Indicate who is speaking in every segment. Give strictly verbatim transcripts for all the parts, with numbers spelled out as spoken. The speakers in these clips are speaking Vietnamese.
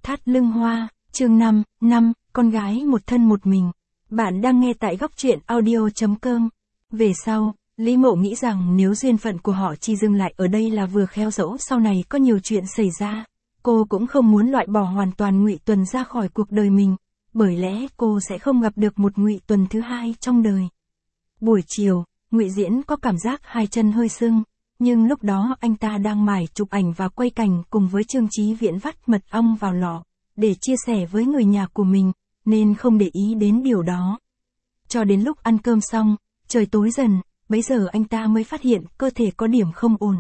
Speaker 1: thắt lưng hoa, chương năm, năm, con gái một thân một mình. Bạn đang nghe tại góc truyện audio chấm com. Về sau, Lý Mộ nghĩ rằng nếu duyên phận của họ chỉ dừng lại ở đây là vừa khéo, dẫu sau này có nhiều chuyện xảy ra, cô cũng không muốn loại bỏ hoàn toàn Ngụy Tuần ra khỏi cuộc đời mình, bởi lẽ cô sẽ không gặp được một Ngụy Tuần thứ hai trong đời. Buổi chiều, Ngụy Diễn có cảm giác hai chân hơi sưng, nhưng lúc đó anh ta đang mải chụp ảnh và quay cảnh cùng với Trương Chí Viễn vắt mật ong vào lọ, để chia sẻ với người nhà của mình, nên không để ý đến điều đó. Cho đến lúc ăn cơm xong, trời tối dần, bấy giờ anh ta mới phát hiện cơ thể có điểm không ổn.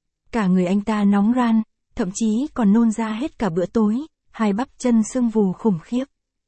Speaker 1: Cả người anh ta nóng ran, thậm chí còn nôn ra hết cả bữa tối, hai bắp chân sưng vù khủng khiếp.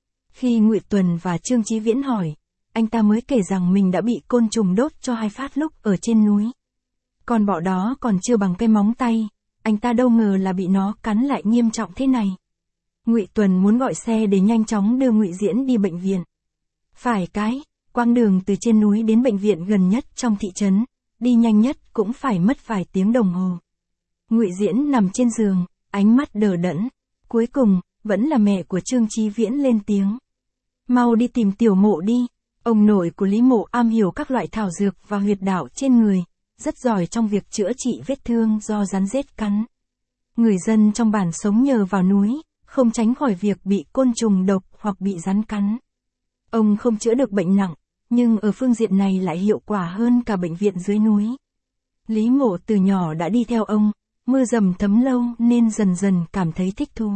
Speaker 1: Khi Ngụy Tuần và Trương Chí Viễn hỏi, anh ta mới kể rằng mình đã bị côn trùng đốt cho hai phát lúc ở trên núi. Con bọ đó còn chưa bằng cái móng tay, anh ta đâu ngờ là bị nó cắn lại nghiêm trọng thế này. Ngụy Tuần muốn gọi xe để nhanh chóng đưa Ngụy Diễn đi bệnh viện. Phải cái, quãng đường từ trên núi đến bệnh viện gần nhất trong thị trấn, đi nhanh nhất cũng phải mất vài tiếng đồng hồ. Ngụy Diễn nằm trên giường, ánh mắt đờ đẫn. Cuối cùng, vẫn là mẹ của Trương Chí Viễn lên tiếng. Mau đi tìm Tiểu Mộ đi. Ông nội của Lý Mộ am hiểu các loại thảo dược và huyệt đạo trên người, rất giỏi trong việc chữa trị vết thương do rắn rết cắn. Người dân trong bản sống nhờ vào núi, không tránh khỏi việc bị côn trùng độc hoặc bị rắn cắn. Ông không chữa được bệnh nặng, nhưng ở phương diện này lại hiệu quả hơn cả bệnh viện dưới núi. Lý Mộ từ nhỏ đã đi theo ông, mưa dầm thấm lâu nên dần dần cảm thấy thích thú.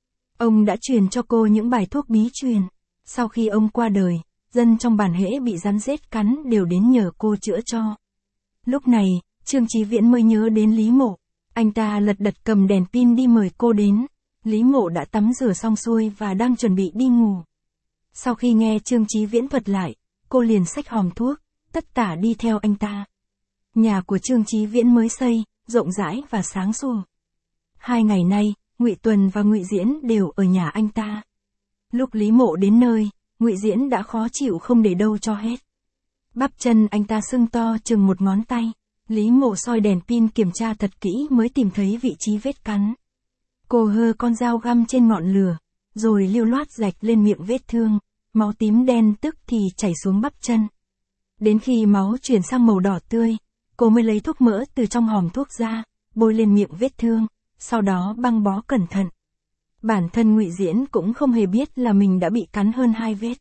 Speaker 1: Ông đã truyền cho cô những bài thuốc bí truyền. Sau khi ông qua đời, dân trong bản hễ bị rắn rết cắn đều đến nhờ cô chữa cho. Lúc này, Trương Chí Viễn mới nhớ đến Lý Mộ. Anh ta lật đật cầm đèn pin đi mời cô đến. Lý Mộ đã tắm rửa xong xuôi và đang chuẩn bị đi ngủ. Sau khi nghe Trương Chí Viễn thuật lại, cô liền xách hòm thuốc, tất tả đi theo anh ta. Nhà của Trương Chí Viễn mới xây, rộng rãi và sáng sủa. Hai ngày nay, Ngụy Tuần và Ngụy Diễn đều ở nhà anh ta. Lúc Lý Mộ đến nơi, Ngụy Diễn đã khó chịu không để đâu cho hết. Bắp chân anh ta sưng to chừng một ngón tay. Lý Mộ soi đèn pin kiểm tra thật kỹ mới tìm thấy vị trí vết cắn. Cô hơ con dao găm trên ngọn lửa, rồi liêu loát rạch lên miệng vết thương, máu tím đen tức thì chảy xuống bắp chân. Đến khi máu chuyển sang màu đỏ tươi, cô mới lấy thuốc mỡ từ trong hòm thuốc ra, bôi lên miệng vết thương, sau đó băng bó cẩn thận. Bản thân Ngụy Diễn cũng không hề biết là mình đã bị cắn hơn hai vết.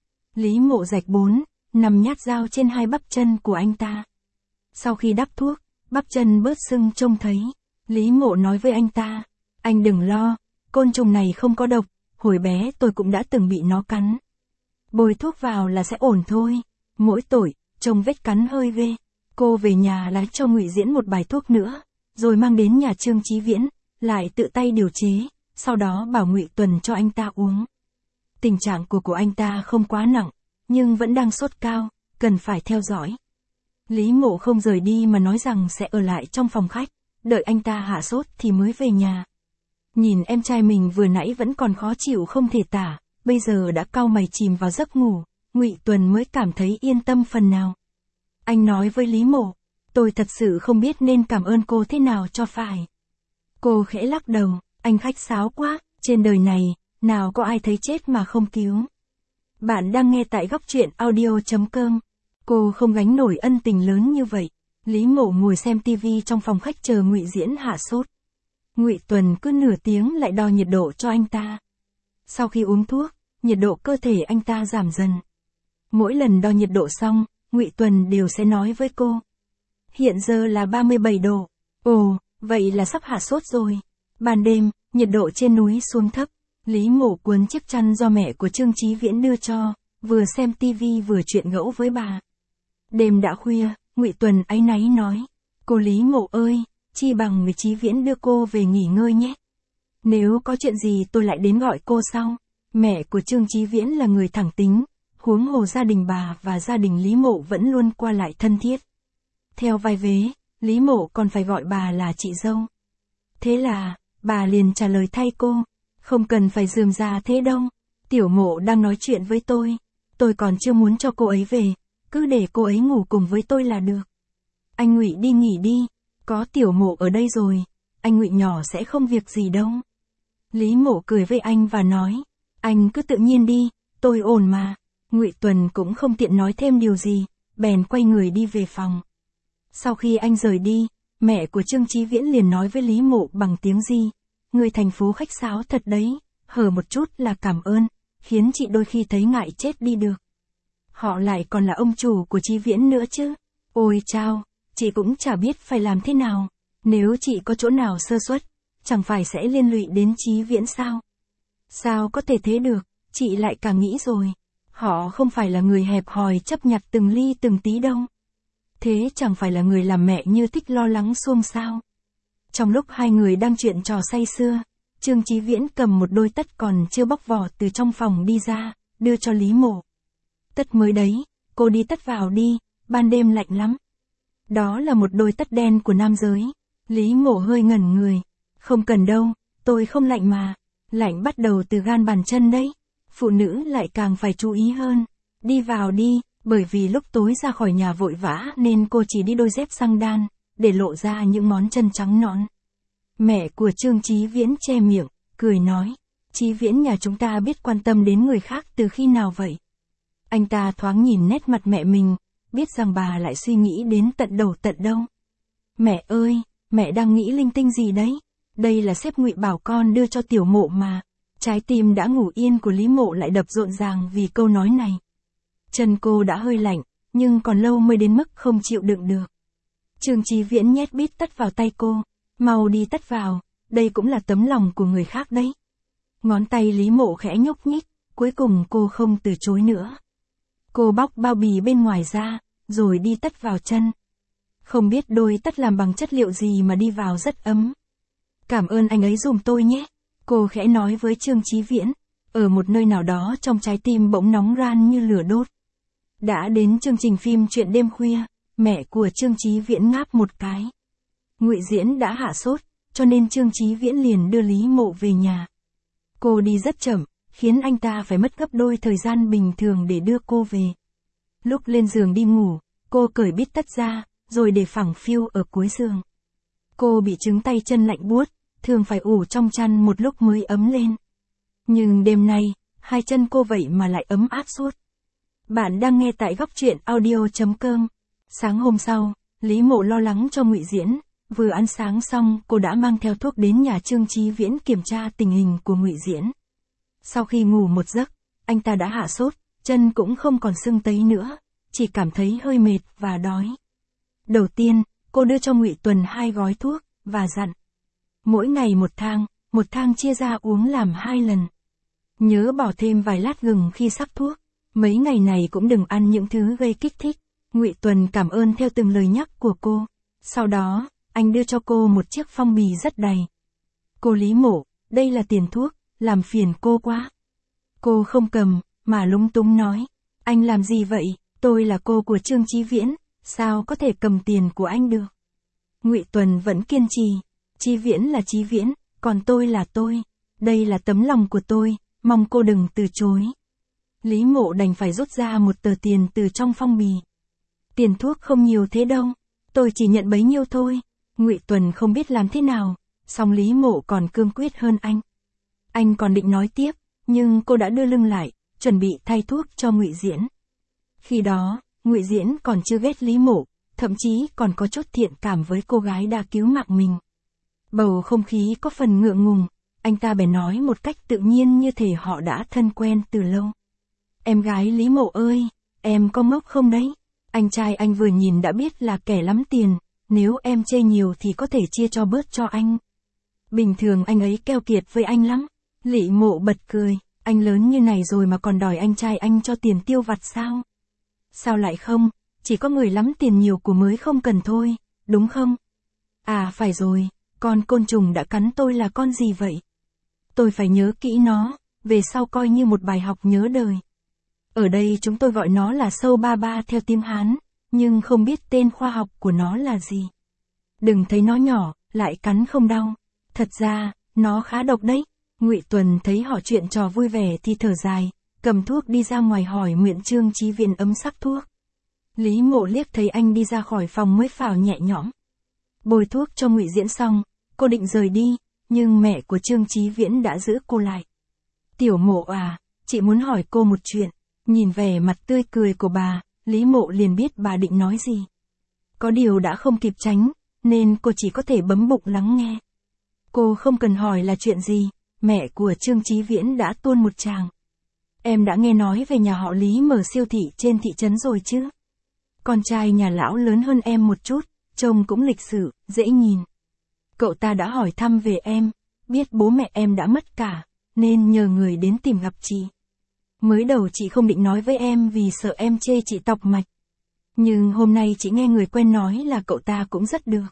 Speaker 1: Lý Mộ rạch bốn, năm nhát dao trên hai bắp chân của anh ta. Sau khi đắp thuốc, bắp chân bớt sưng trông thấy. Lý Mộ nói với anh ta, anh đừng lo, côn trùng này không có độc, hồi bé tôi cũng đã từng bị nó cắn. Bôi thuốc vào là sẽ ổn thôi. Mỗi tội, trông vết cắn hơi ghê. Cô về nhà lấy cho Ngụy Diễn một bài thuốc nữa, rồi mang đến nhà Trương Chí Viễn, lại tự tay điều chế, sau đó bảo Ngụy Tuần cho anh ta uống. Tình trạng của của anh ta không quá nặng, nhưng vẫn đang sốt cao, cần phải theo dõi. Lý Mộ không rời đi mà nói rằng sẽ ở lại trong phòng khách, đợi anh ta hạ sốt thì mới về nhà. Nhìn em trai mình vừa nãy vẫn còn khó chịu không thể tả, bây giờ đã cau mày chìm vào giấc ngủ, Ngụy Tuần mới cảm thấy yên tâm phần nào. Anh nói với Lý Mộ, tôi thật sự không biết nên cảm ơn cô thế nào cho phải. Cô khẽ lắc đầu, anh khách sáo quá, trên đời này, nào có ai thấy chết mà không cứu. Bạn đang nghe tại góc truyện audio chấm com. Cô không gánh nổi ân tình lớn như vậy. Lý Mộ ngồi xem tivi trong phòng khách chờ Ngụy Diễn hạ sốt. Ngụy Tuần cứ nửa tiếng lại đo nhiệt độ cho anh ta. Sau khi uống thuốc, nhiệt độ cơ thể anh ta giảm dần. Mỗi lần đo nhiệt độ xong, Ngụy Tuần đều sẽ nói với cô. Hiện giờ là ba mươi bảy độ. Ồ, vậy là sắp hạ sốt rồi. Ban đêm, nhiệt độ trên núi xuống thấp. Lý Mộ cuốn chiếc chăn do mẹ của Trương Chí Viễn đưa cho, vừa xem tivi vừa chuyện ngẫu với bà. Đêm đã khuya, Ngụy Tuần áy náy nói. Cô Lý Mộ ơi, chi bằng người Chí Viễn đưa cô về nghỉ ngơi nhé. Nếu có chuyện gì tôi lại đến gọi cô sau. Mẹ của Trương Chí Viễn là người thẳng tính, huống hồ gia đình bà và gia đình Lý Mộ vẫn luôn qua lại thân thiết. Theo vai vế, Lý Mộ còn phải gọi bà là chị dâu. Thế là, bà liền trả lời thay cô, không cần phải rườm rà thế đâu. Tiểu Mộ đang nói chuyện với tôi, tôi còn chưa muốn cho cô ấy về, cứ để cô ấy ngủ cùng với tôi là được. Anh Ngụy đi nghỉ đi, có Tiểu Mộ ở đây rồi, anh Ngụy nhỏ sẽ không việc gì đâu. Lý Mộ cười với anh và nói, anh cứ tự nhiên đi, tôi ổn mà. Ngụy Tuần cũng không tiện nói thêm điều gì, bèn quay người đi về phòng. Sau khi anh rời đi, mẹ của Trương Chí Viễn liền nói với Lý Mộ bằng tiếng Di, người thành phố khách sáo thật đấy, hở một chút là cảm ơn, khiến chị đôi khi thấy ngại chết đi được. Họ lại còn là ông chủ của Chí Viễn nữa chứ. Ôi chao, chị cũng chả biết phải làm thế nào. Nếu chị có chỗ nào sơ suất, chẳng phải sẽ liên lụy đến Chí Viễn sao? Sao có thể thế được, chị lại càng nghĩ rồi. Họ không phải là người hẹp hòi chấp nhặt từng ly từng tí đâu. Thế chẳng phải là người làm mẹ như thích lo lắng xuông sao? Trong lúc hai người đang chuyện trò say sưa, Trương Chí Viễn cầm một đôi tất còn chưa bóc vỏ từ trong phòng đi ra, đưa cho Lý Mộ. Tất mới đấy, cô đi tất vào đi, ban đêm lạnh lắm. Đó là một đôi tất đen của nam giới. Lý Mộ hơi ngẩn người. Không cần đâu, tôi không lạnh mà. Lạnh bắt đầu từ gan bàn chân đấy. Phụ nữ lại càng phải chú ý hơn. Đi vào đi, bởi vì lúc tối ra khỏi nhà vội vã nên cô chỉ đi đôi dép xăng đan, để lộ ra những ngón chân trắng nõn. Mẹ của Trương Chí Viễn che miệng, cười nói, Chí Viễn nhà chúng ta biết quan tâm đến người khác từ khi nào vậy? Anh ta thoáng nhìn nét mặt mẹ mình, biết rằng bà lại suy nghĩ đến tận đầu tận đâu. Mẹ ơi, mẹ đang nghĩ linh tinh gì đấy? Đây là sếp Ngụy bảo con đưa cho Tiểu Mộ mà. Trái tim đã ngủ yên của Lý Mộ lại đập rộn ràng vì câu nói này. Chân cô đã hơi lạnh, nhưng còn lâu mới đến mức không chịu đựng được. Trương Chí Viễn nhét bít tất vào tay cô, mau đi tất vào, đây cũng là tấm lòng của người khác đấy. Ngón tay Lý Mộ khẽ nhúc nhích, cuối cùng cô không từ chối nữa. Cô bóc bao bì bên ngoài ra, rồi đi tất vào chân. Không biết đôi tất làm bằng chất liệu gì mà đi vào rất ấm. Cảm ơn anh ấy giùm tôi nhé. Cô khẽ nói với Trương Chí Viễn, ở một nơi nào đó trong trái tim bỗng nóng ran như lửa đốt. Đã đến chương trình phim Chuyện đêm khuya, mẹ của Trương Chí Viễn ngáp một cái. Ngụy Diễn đã hạ sốt, cho nên Trương Chí Viễn liền đưa Lý Mộ về nhà. Cô đi rất chậm, khiến anh ta phải mất gấp đôi thời gian bình thường để đưa cô về. Lúc lên giường đi ngủ, cô cởi bít tất ra, rồi để phẳng phiu ở cuối giường. Cô bị chứng tay chân lạnh buốt, thường phải ủ trong chăn một lúc mới ấm lên. Nhưng đêm nay, hai chân cô vậy mà lại ấm áp suốt. Bạn đang nghe tại góc truyện audio chấm com. Sáng hôm sau, Lý Mộ lo lắng cho Ngụy Diễn, vừa ăn sáng xong cô đã mang theo thuốc đến nhà Trương Chí Viễn kiểm tra tình hình của Ngụy Diễn. Sau khi ngủ một giấc, anh ta đã hạ sốt, chân cũng không còn sưng tấy nữa, chỉ cảm thấy hơi mệt và đói. Đầu tiên, cô đưa cho Ngụy Tuần hai gói thuốc, và dặn. Mỗi ngày một thang, một thang chia ra uống làm hai lần. Nhớ bỏ thêm vài lát gừng khi sắc thuốc, mấy ngày này cũng đừng ăn những thứ gây kích thích. Ngụy Tuần cảm ơn theo từng lời nhắc của cô. Sau đó, anh đưa cho cô một chiếc phong bì rất đầy. Cô Lý Mộ, đây là tiền thuốc, làm phiền cô quá. Cô không cầm, mà lúng túng nói. Anh làm gì vậy, tôi là cô của Trương Chí Viễn, sao có thể cầm tiền của anh được? Ngụy Tuần vẫn kiên trì. Chí Viễn là Chí Viễn, còn tôi là tôi. Đây là tấm lòng của tôi, mong cô đừng từ chối. Lý Mộ đành phải rút ra một tờ tiền từ trong phong bì. Tiền thuốc không nhiều thế đâu, tôi chỉ nhận bấy nhiêu thôi. Ngụy Tuần không biết làm thế nào, song Lý Mộ còn cương quyết hơn anh. Anh còn định nói tiếp, nhưng cô đã đưa lưng lại, chuẩn bị thay thuốc cho Ngụy Diễn. Khi đó, Ngụy Diễn còn chưa ghét Lý Mộ, thậm chí còn có chút thiện cảm với cô gái đã cứu mạng mình. Bầu không khí có phần ngượng ngùng, anh ta bèn nói một cách tự nhiên như thể họ đã thân quen từ lâu. Em gái Lý Mộ ơi, em có ngốc không đấy? Anh trai anh vừa nhìn đã biết là kẻ lắm tiền, nếu em chê nhiều thì có thể chia cho bớt cho anh. Bình thường anh ấy keo kiệt với anh lắm. Lý Mộ bật cười, anh lớn như này rồi mà còn đòi anh trai anh cho tiền tiêu vặt sao? Sao lại không, chỉ có người lắm tiền nhiều của mới không cần thôi, đúng không? À phải rồi, con côn trùng đã cắn tôi là con gì vậy? Tôi phải nhớ kỹ nó, về sau coi như một bài học nhớ đời. Ở đây chúng tôi gọi nó là sâu ba ba theo tiếng Hán, nhưng không biết tên khoa học của nó là gì. Đừng thấy nó nhỏ, lại cắn không đau. Thật ra, nó khá độc đấy. Ngụy Tuần thấy họ chuyện trò vui vẻ thì thở dài, cầm thuốc đi ra ngoài hỏi mượn Trương Chí Viễn ấm sắc thuốc. Lý Mộ liếc thấy anh đi ra khỏi phòng mới phào nhẹ nhõm. Bôi thuốc cho Ngụy Diễn xong, cô định rời đi, nhưng mẹ của Trương Chí Viễn đã giữ cô lại. Tiểu Mộ à, chị muốn hỏi cô một chuyện. Nhìn vẻ mặt tươi cười của bà, Lý Mộ liền biết bà định nói gì. Có điều đã không kịp tránh, nên cô chỉ có thể bấm bụng lắng nghe. Cô không cần hỏi là chuyện gì, mẹ của Trương Chí Viễn đã tuôn một tràng. Em đã nghe nói về nhà họ Lý mở siêu thị trên thị trấn rồi chứ? Con trai nhà lão lớn hơn em một chút, trông cũng lịch sự, dễ nhìn. Cậu ta đã hỏi thăm về em, biết bố mẹ em đã mất cả, nên nhờ người đến tìm gặp chị. Mới đầu chị không định nói với em vì sợ em chê chị tọc mạch. Nhưng hôm nay chị nghe người quen nói là cậu ta cũng rất được.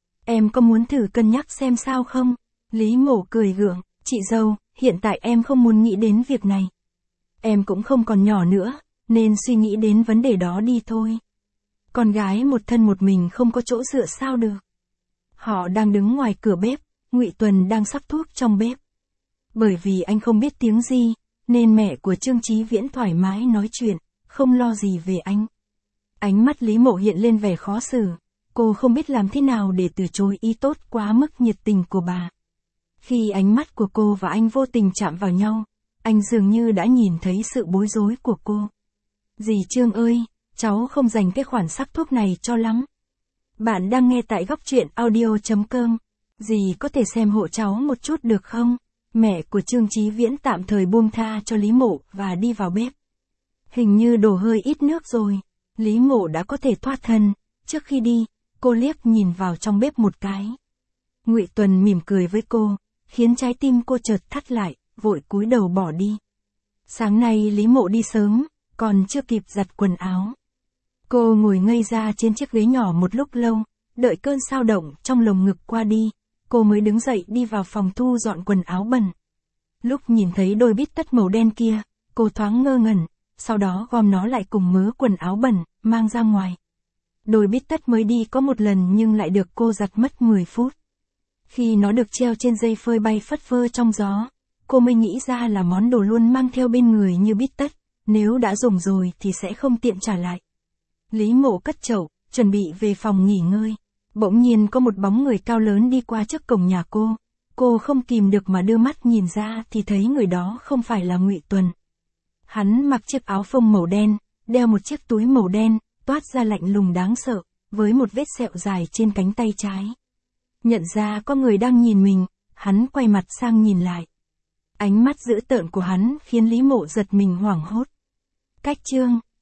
Speaker 1: Em có muốn thử cân nhắc xem sao không? Lý Mộ cười gượng, chị dâu, hiện tại em không muốn nghĩ đến việc này. Em cũng không còn nhỏ nữa, nên suy nghĩ đến vấn đề đó đi thôi. Con gái một thân một mình không có chỗ dựa sao được. Họ đang đứng ngoài cửa bếp, Ngụy Tuần đang sắc thuốc trong bếp. Bởi vì anh không biết tiếng gì, nên mẹ của Trương Chí Viễn thoải mái nói chuyện, không lo gì về anh. Ánh mắt Lý Mộ hiện lên vẻ khó xử, cô không biết làm thế nào để từ chối ý tốt quá mức nhiệt tình của bà. Khi ánh mắt của cô và anh vô tình chạm vào nhau, anh dường như đã nhìn thấy sự bối rối của cô. Dì Trương ơi, cháu không dành cái khoản sắc thuốc này cho lắm. Bạn đang nghe tại góc truyện audio chấm com. Dì có thể xem hộ cháu một chút được không? Mẹ của Trương Chí Viễn tạm thời buông tha cho Lý Mộ và đi vào bếp. Hình như đổ hơi ít nước rồi. Lý Mộ đã có thể thoát thân. Trước khi đi, cô liếc nhìn vào trong bếp một cái. Ngụy Tuần mỉm cười với cô, khiến trái tim cô chợt thắt lại, vội cúi đầu bỏ đi. Sáng nay Lý Mộ đi sớm, còn chưa kịp giặt quần áo. Cô ngồi ngây ra trên chiếc ghế nhỏ một lúc lâu, đợi cơn xao động trong lồng ngực qua đi, cô mới đứng dậy đi vào phòng thu dọn quần áo bẩn. Lúc nhìn thấy đôi bít tất màu đen kia, cô thoáng ngơ ngẩn, sau đó gom nó lại cùng mớ quần áo bẩn, mang ra ngoài. Đôi bít tất mới đi có một lần nhưng lại được cô giặt mất mười phút. Khi nó được treo trên dây phơi bay phất phơ trong gió, cô mới nghĩ ra là món đồ luôn mang theo bên người như bít tất, nếu đã dùng rồi thì sẽ không tiện trả lại. Lý Mộ cất chậu, chuẩn bị về phòng nghỉ ngơi. Bỗng nhiên có một bóng người cao lớn đi qua trước cổng nhà cô. Cô không kìm được mà đưa mắt nhìn ra thì thấy người đó không phải là Ngụy Tuần. Hắn mặc chiếc áo phông màu đen, đeo một chiếc túi màu đen, toát ra lạnh lùng đáng sợ, với một vết sẹo dài trên cánh tay trái. Nhận ra có người đang nhìn mình, hắn quay mặt sang nhìn lại. Ánh mắt dữ tợn của hắn khiến Lý Mộ giật mình hoảng hốt. Cách chương